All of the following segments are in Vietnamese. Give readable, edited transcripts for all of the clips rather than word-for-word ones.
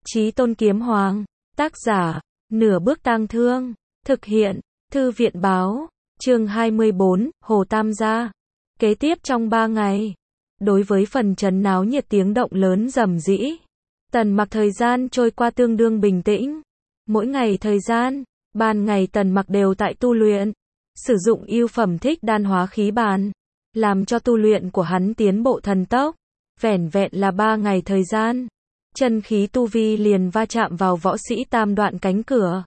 Chí Tôn Kiếm Hoàng. Tác giả, Nửa Bước Tang Thương. Thực hiện, Thư viện Báo. Chương 24, Hồ Tam Gia. Kế tiếp trong 3 ngày. Đối với phần trấn náo nhiệt tiếng động lớn rầm rĩ. Tần Mặc thời gian trôi qua tương đương bình tĩnh. Mỗi ngày thời gian, ban ngày Tần Mặc đều tại tu luyện. Sử dụng ưu phẩm thích đan hóa khí bàn. Làm cho tu luyện của hắn tiến bộ thần tốc. Vẻn vẹn là 3 ngày thời gian. Chân khí tu vi liền va chạm vào võ sĩ tam đoạn cánh cửa.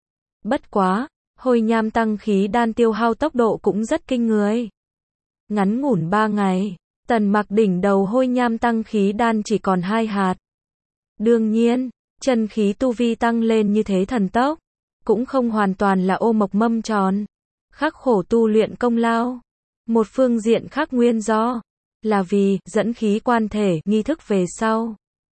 Bất quá, hồi nham tăng khí đan tiêu hao tốc độ cũng rất kinh người. Ngắn ngủn 3 ngày, Tần Mặc đỉnh đầu hôi nham tăng khí đan chỉ còn 2 hạt. Đương nhiên, chân khí tu vi tăng lên như thế thần tốc, cũng không hoàn toàn là ô mộc mâm tròn. Khắc khổ tu luyện công lao. Một phương diện khác nguyên do, là vì dẫn khí quan thể nghi thức về sau.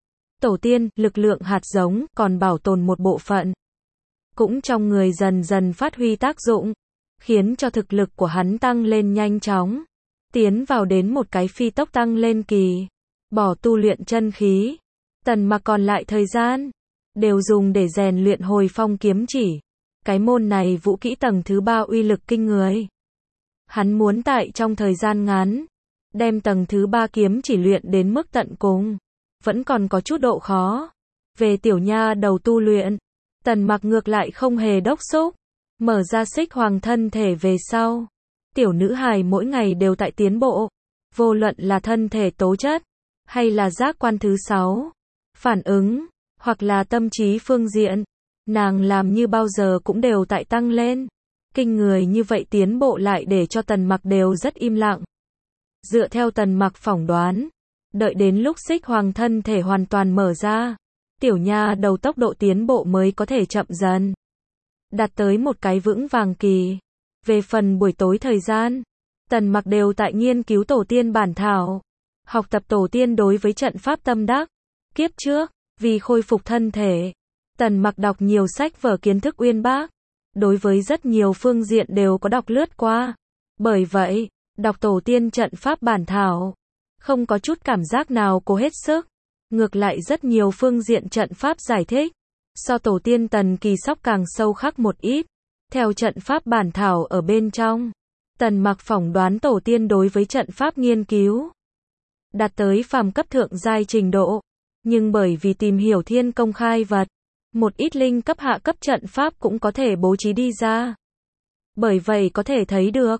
Tổ tiên, lực lượng hạt giống, còn bảo tồn một bộ phận. Cũng trong người dần dần phát huy tác dụng, khiến cho thực lực của hắn tăng lên nhanh chóng. Tiến vào đến một cái phi tốc tăng lên kỳ. Bỏ tu luyện chân khí. Tần Mặc còn lại thời gian, đều dùng để rèn luyện hồi phong kiếm chỉ. Cái môn này vũ kỹ tầng thứ 3 uy lực kinh người. Hắn muốn tại trong thời gian ngắn, đem tầng thứ 3 kiếm chỉ luyện đến mức tận cùng. Vẫn còn có chút độ khó. Về tiểu nha đầu tu luyện, Tần Mặc ngược lại không hề đốc xúc. Mở ra xích hoàng thân thể về sau. Tiểu nữ hài mỗi ngày đều tại tiến bộ. Vô luận là thân thể tố chất, hay là giác quan thứ 6, phản ứng, hoặc là tâm trí phương diện. Nàng làm như bao giờ cũng đều tại tăng lên. Kinh người như vậy tiến bộ lại để cho Tần Mặc đều rất im lặng. Dựa theo Tần Mặc phỏng đoán, đợi đến lúc xích hoàng thân thể hoàn toàn mở ra, tiểu nha đầu tốc độ tiến bộ mới có thể chậm dần. Đạt tới một cái vững vàng kỳ. Về phần buổi tối thời gian, Tần Mặc đều tại nghiên cứu tổ tiên bản thảo. Học tập tổ tiên đối với trận pháp tâm đắc. Kiếp trước, vì khôi phục thân thể, Tần Mặc đọc nhiều sách vở kiến thức uyên bác. Đối với rất nhiều phương diện đều có đọc lướt qua. Bởi vậy, đọc tổ tiên trận pháp bản thảo, không có chút cảm giác nào cố hết sức. Ngược lại rất nhiều phương diện trận pháp giải thích, so tổ tiên Tần Kỳ Sóc càng sâu khắc một ít. Theo trận pháp bản thảo ở bên trong, Tần Mặc phỏng đoán tổ tiên đối với trận pháp nghiên cứu đạt tới phàm cấp thượng giai trình độ. Nhưng bởi vì tìm hiểu thiên công khai vật, một ít linh cấp hạ cấp trận pháp cũng có thể bố trí đi ra. Bởi vậy có thể thấy được,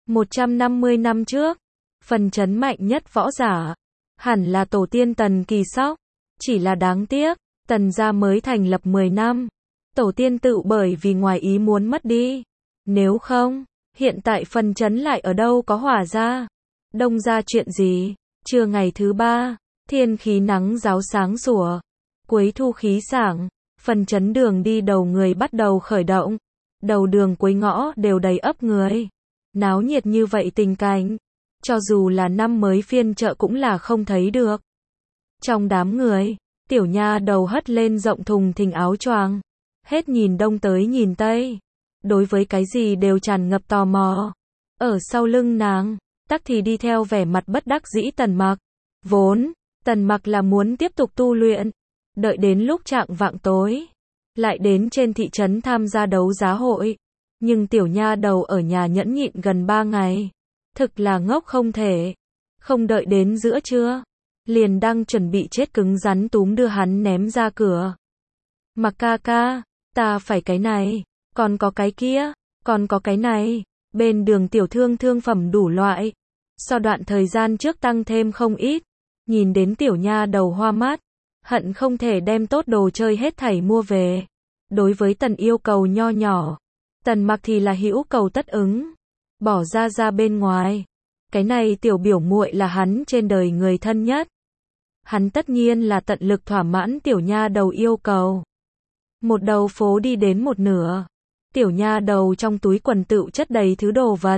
150 năm trước, phần chấn mạnh nhất võ giả, hẳn là tổ tiên Tần Kỳ Sóc. Chỉ là đáng tiếc, Tần gia mới thành lập 10 năm. Tổ tiên tự bởi vì ngoài ý muốn mất đi. Nếu không, hiện tại phần chấn lại ở đâu có hỏa ra. Đông ra chuyện gì? Trưa ngày thứ 3, thiên khí nắng ráo sáng sủa. Cuối thu khí sảng, phần chấn đường đi đầu người bắt đầu khởi động. Đầu đường cuối ngõ đều đầy ấp người. Náo nhiệt như vậy tình cảnh, cho dù là năm mới phiên chợ cũng là không thấy được. Trong đám người, tiểu nha đầu hất lên rộng thùng thình áo choàng, hết nhìn đông tới nhìn tây. Đối với cái gì đều tràn ngập tò mò. Ở sau lưng nàng, tắc thì đi theo vẻ mặt bất đắc dĩ Tần Mặc. Vốn, Tần Mặc là muốn tiếp tục tu luyện, đợi đến lúc chạng vạng tối, lại đến trên thị trấn tham gia đấu giá hội. Nhưng tiểu nha đầu ở nhà nhẫn nhịn gần 3 ngày. Thực là ngốc không thể. Không đợi đến giữa trưa, liền đang chuẩn bị chết cứng rắn túm đưa hắn ném ra cửa. Mặc ca ca, ta phải cái này, còn có cái kia, còn có cái này. Bên đường tiểu thương thương phẩm đủ loại. Sau đoạn thời gian trước tăng thêm không ít. Nhìn đến tiểu nha đầu hoa mắt, hận không thể đem tốt đồ chơi hết thảy mua về. Đối với Tần yêu cầu nho nhỏ, Tần Mặc thì là hữu cầu tất ứng. Bỏ ra bên ngoài. Cái này tiểu biểu muội là hắn trên đời người thân nhất. Hắn tất nhiên là tận lực thỏa mãn tiểu nha đầu yêu cầu. Một đầu phố đi đến một nửa, tiểu nha đầu trong túi quần tựu chất đầy thứ đồ vật,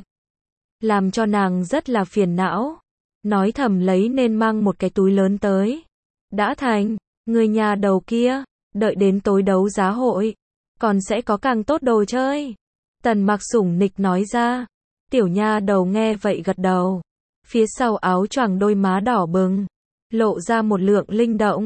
làm cho nàng rất là phiền não. Nói thầm lấy nên mang một cái túi lớn tới. Đã thành, người nhà đầu kia, đợi đến tối đấu giá hội, còn sẽ có càng tốt đồ chơi. Tần Mặc sủng nịch nói ra. Tiểu nha đầu nghe vậy gật đầu. Phía sau áo choàng đôi má đỏ bừng, lộ ra một lượng linh động.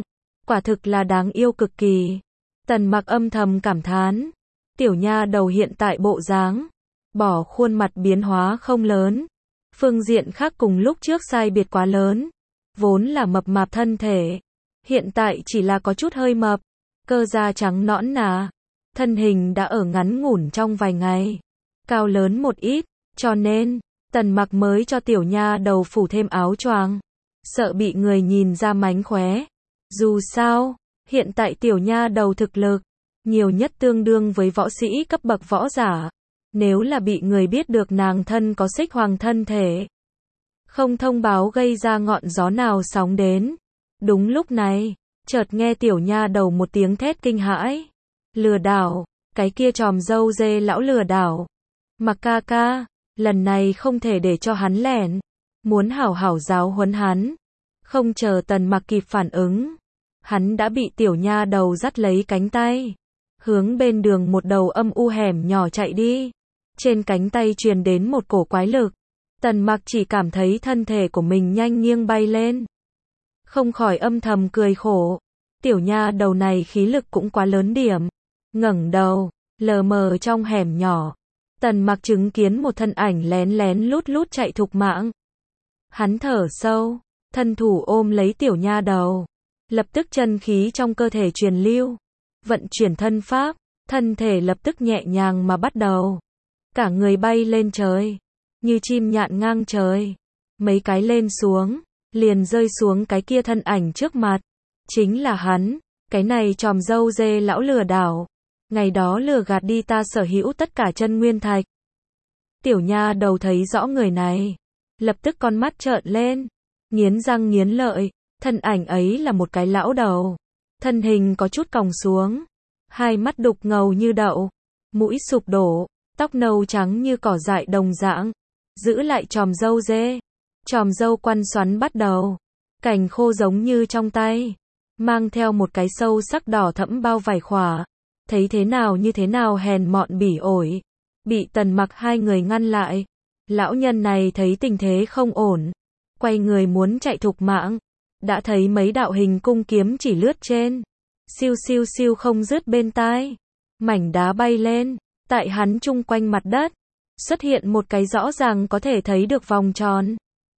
quả thực là đáng yêu cực kỳ. Tần Mặc âm thầm cảm thán, tiểu nha đầu hiện tại bộ dáng, bỏ khuôn mặt biến hóa không lớn, phương diện khác cùng lúc trước sai biệt quá lớn, vốn là mập mạp thân thể, hiện tại chỉ là có chút hơi mập, cơ da trắng nõn nà, thân hình đã ở ngắn ngủn trong vài ngày, cao lớn một ít, cho nên, Tần Mặc mới cho tiểu nha đầu phủ thêm áo choàng, sợ bị người nhìn ra mánh khóe. Dù sao, hiện tại tiểu nha đầu thực lực, nhiều nhất tương đương với võ sĩ cấp bậc võ giả. Nếu là bị người biết được nàng thân có xích hoàng thân thể, không thông báo gây ra ngọn gió nào sóng đến. Đúng lúc này, chợt nghe tiểu nha đầu một tiếng thét kinh hãi. Lừa đảo, cái kia tròm dâu dê lão lừa đảo. Mặc ca ca, lần này không thể để cho hắn lẻn, muốn hảo hảo giáo huấn hắn. Không chờ Tần Mặc kịp phản ứng, hắn đã bị tiểu nha đầu dắt lấy cánh tay, hướng bên đường một đầu âm u hẻm nhỏ chạy đi. Trên cánh tay truyền đến một cổ quái lực, Tần Mặc chỉ cảm thấy thân thể của mình nhanh nghiêng bay lên, không khỏi âm thầm cười khổ. Tiểu nha đầu này khí lực cũng quá lớn điểm. Ngẩng đầu, lờ mờ trong hẻm nhỏ, Tần Mặc chứng kiến một thân ảnh lén lén lút lút chạy thục mạng. Hắn thở sâu, thân thủ ôm lấy tiểu nha đầu, lập tức chân khí trong cơ thể truyền lưu, vận chuyển thân pháp, thân thể lập tức nhẹ nhàng mà bắt đầu, cả người bay lên trời, như chim nhạn ngang trời, mấy cái lên xuống, liền rơi xuống cái kia thân ảnh trước mặt, chính là hắn, cái này tròm dâu dê lão lừa đảo, ngày đó lừa gạt đi ta sở hữu tất cả chân nguyên thạch. Tiểu nha đầu thấy rõ người này, lập tức con mắt trợn lên, nghiến răng nghiến lợi, thân ảnh ấy là một cái lão đầu, thân hình có chút còng xuống, hai mắt đục ngầu như đậu, mũi sụp đổ, tóc nâu trắng như cỏ dại đồng dạng, giữ lại tròm râu dê, tròm râu quăn xoắn bắt đầu, cành khô giống như trong tay, mang theo một cái sâu sắc đỏ thẫm bao vải khỏa, thấy thế nào như thế nào hèn mọn bỉ ổi, bị Tần Mặc hai người ngăn lại. Lão nhân này thấy tình thế không ổn, quay người muốn chạy thục mạng, đã thấy mấy đạo hình cung kiếm chỉ lướt trên, siêu siêu siêu không dứt bên tai, mảnh đá bay lên, tại hắn chung quanh mặt đất, xuất hiện một cái rõ ràng có thể thấy được vòng tròn.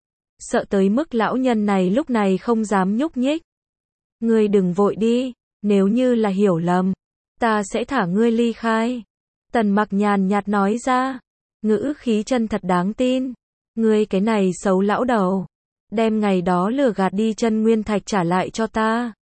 Sợ tới mức lão nhân này lúc này không dám nhúc nhích. Ngươi đừng vội đi, nếu như là hiểu lầm, ta sẽ thả ngươi ly khai. Tần Mặc nhàn nhạt nói ra, ngữ khí chân thật đáng tin. Ngươi cái này xấu lão đầu, đem ngày đó lừa gạt đi chân nguyên thạch trả lại cho ta.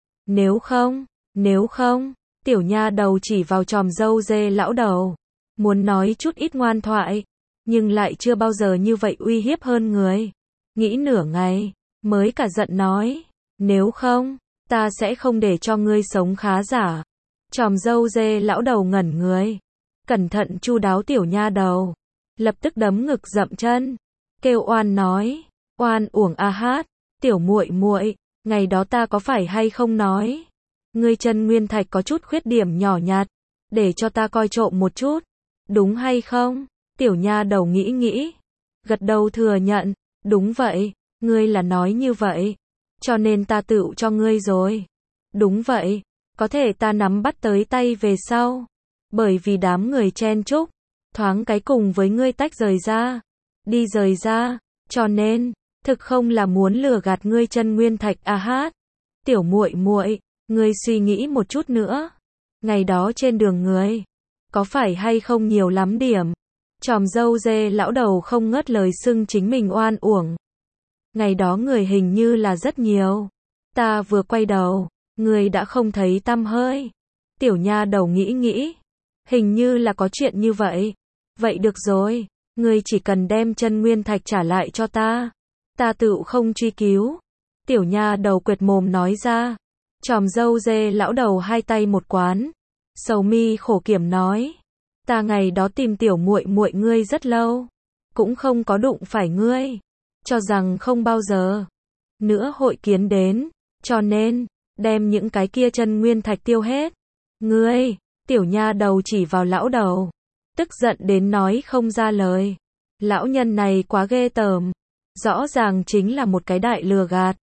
Nếu không, tiểu nha đầu chỉ vào tròm râu dê lão đầu, muốn nói chút ít ngoan thoại, nhưng lại chưa bao giờ như vậy uy hiếp hơn người. Nghĩ nửa ngày, mới cả giận nói, nếu không, ta sẽ không để cho ngươi sống khá giả. Tròm râu dê lão đầu ngẩn người, cẩn thận chu đáo tiểu nha đầu, lập tức đấm ngực dậm chân, kêu oan nói, oan uổng a hát, tiểu muội muội, ngày đó ta có phải hay không nói, ngươi chân nguyên thạch có chút khuyết điểm nhỏ nhặt, để cho ta coi trộm một chút, đúng hay không? Tiểu nha đầu nghĩ nghĩ, gật đầu thừa nhận, đúng vậy, ngươi là nói như vậy, cho nên ta tựu cho ngươi rồi. Đúng vậy, có thể ta nắm bắt tới tay về sau, bởi vì đám người chen chúc, thoáng cái cùng với ngươi tách rời ra, đi rời ra, cho nên, thực không là muốn lừa gạt ngươi chân nguyên thạch a hát. Tiểu muội muội, ngươi suy nghĩ một chút nữa, ngày đó trên đường ngươi, có phải hay không nhiều lắm điểm? Tròm râu dê lão đầu không ngớt lời xưng chính mình oan uổng. Ngày đó người hình như là rất nhiều, ta vừa quay đầu, người đã không thấy tăm hơi. Tiểu nha đầu nghĩ nghĩ, hình như là có chuyện như vậy. Vậy được rồi, ngươi chỉ cần đem chân nguyên thạch trả lại cho ta tựu không truy cứu. Tiểu nha đầu quệt mồm nói ra. Tròm râu dê lão đầu hai tay một quán, sầu mi khổ kiểm nói, ta ngày đó tìm tiểu muội muội ngươi rất lâu, cũng không có đụng phải ngươi, cho rằng không bao giờ nữa hội kiến đến, cho nên đem những cái kia chân nguyên thạch tiêu hết. Ngươi, tiểu nha đầu chỉ vào lão đầu, tức giận đến nói không ra lời. Lão nhân này quá ghê tởm, rõ ràng chính là một cái đại lừa gạt.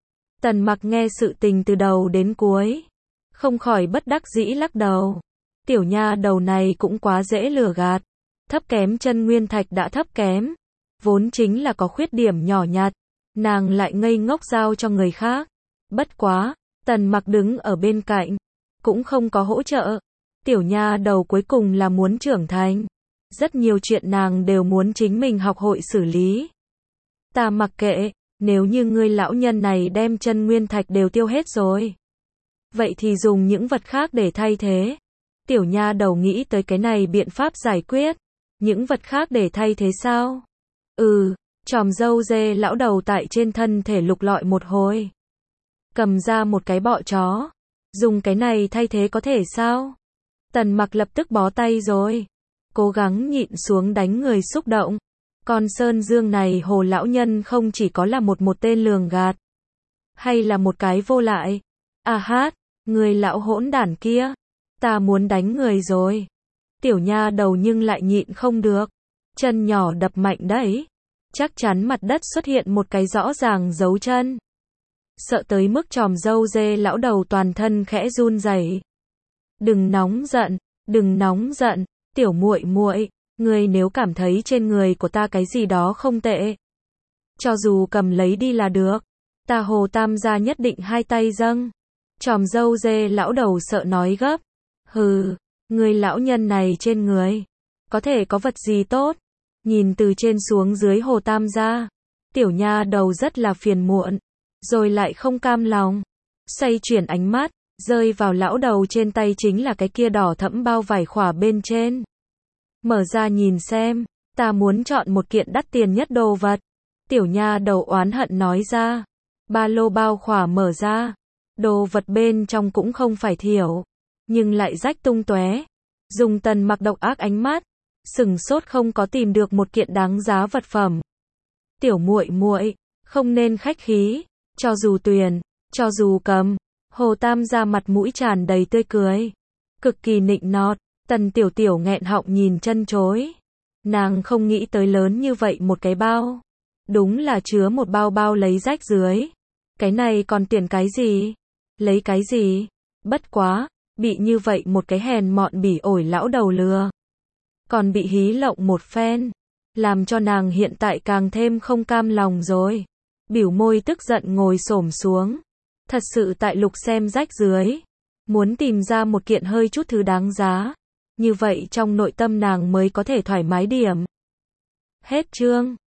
Tần Mặc nghe sự tình từ đầu đến cuối, không khỏi bất đắc dĩ lắc đầu. Tiểu nha đầu này cũng quá dễ lừa gạt. Thấp kém chân nguyên thạch đã thấp kém, vốn chính là có khuyết điểm nhỏ nhặt, nàng lại ngây ngốc giao cho người khác. Bất quá, Tần Mặc đứng ở bên cạnh, cũng không có hỗ trợ. Tiểu nha đầu cuối cùng là muốn trưởng thành. Rất nhiều chuyện nàng đều muốn chính mình học hội xử lý. Ta mặc kệ, nếu như ngươi lão nhân này đem chân nguyên thạch đều tiêu hết rồi, vậy thì dùng những vật khác để thay thế. Tiểu nha đầu nghĩ tới cái này biện pháp giải quyết. Những vật khác để thay thế sao? Chòm râu dê lão đầu tại trên thân thể lục lọi một hồi, cầm ra một cái bọ chó. Dùng cái này thay thế có thể sao? Tần Mặc lập tức bó tay rồi, cố gắng nhịn xuống đánh người xúc động. Con Sơn Dương này hồ lão nhân không chỉ có là một tên lường gạt, hay là một cái vô lại. Người lão hỗn đản kia, ta muốn đánh người rồi. Tiểu nha đầu nhưng lại nhịn không được, chân nhỏ đập mạnh đấy. Chắc chắn mặt đất xuất hiện một cái rõ ràng dấu chân. Sợ tới mức chòm râu dê lão đầu toàn thân khẽ run rẩy. Đừng nóng giận, tiểu muội muội, ngươi nếu cảm thấy trên người của ta cái gì đó không tệ, cho dù cầm lấy đi là được, ta Hồ Tam gia nhất định hai tay dâng. Chòm râu dê lão đầu sợ nói gấp. Người lão nhân này trên người có thể có vật gì tốt? Nhìn từ trên xuống dưới Hồ Tam gia, tiểu nha đầu rất là phiền muộn, rồi lại không cam lòng, xoay chuyển ánh mắt, rơi vào lão đầu trên tay chính là cái kia đỏ thẫm bao vải khỏa bên trên. Mở ra nhìn xem, ta muốn chọn một kiện đắt tiền nhất đồ vật. Tiểu nha đầu oán hận nói ra. Ba lô bao khỏa mở ra, đồ vật bên trong cũng không phải thiểu, nhưng lại rách tung tóe. Dùng Tần Mặc độc ác ánh mắt, sửng sốt không có tìm được một kiện đáng giá vật phẩm. Tiểu muội muội, không nên khách khí, cho dù tuyền, cho dù cầm. Hồ Tam gia mặt mũi tràn đầy tươi cười, cực kỳ nịnh nọt. Tần Tiểu Tiểu nghẹn họng nhìn chân chối. Nàng không nghĩ tới lớn như vậy một cái bao, đúng là chứa một bao lấy rách dưới. Cái này còn tiền cái gì? Lấy cái gì? Bất quá, bị như vậy một cái hèn mọn bỉ ổi lão đầu lừa, còn bị hí lộng một phen, làm cho nàng hiện tại càng thêm không cam lòng rồi. Biểu môi tức giận ngồi xổm xuống, thật sự tại lục xem rách dưới, muốn tìm ra một kiện hơi chút thứ đáng giá, như vậy trong nội tâm nàng mới có thể thoải mái điểm. Hết chương.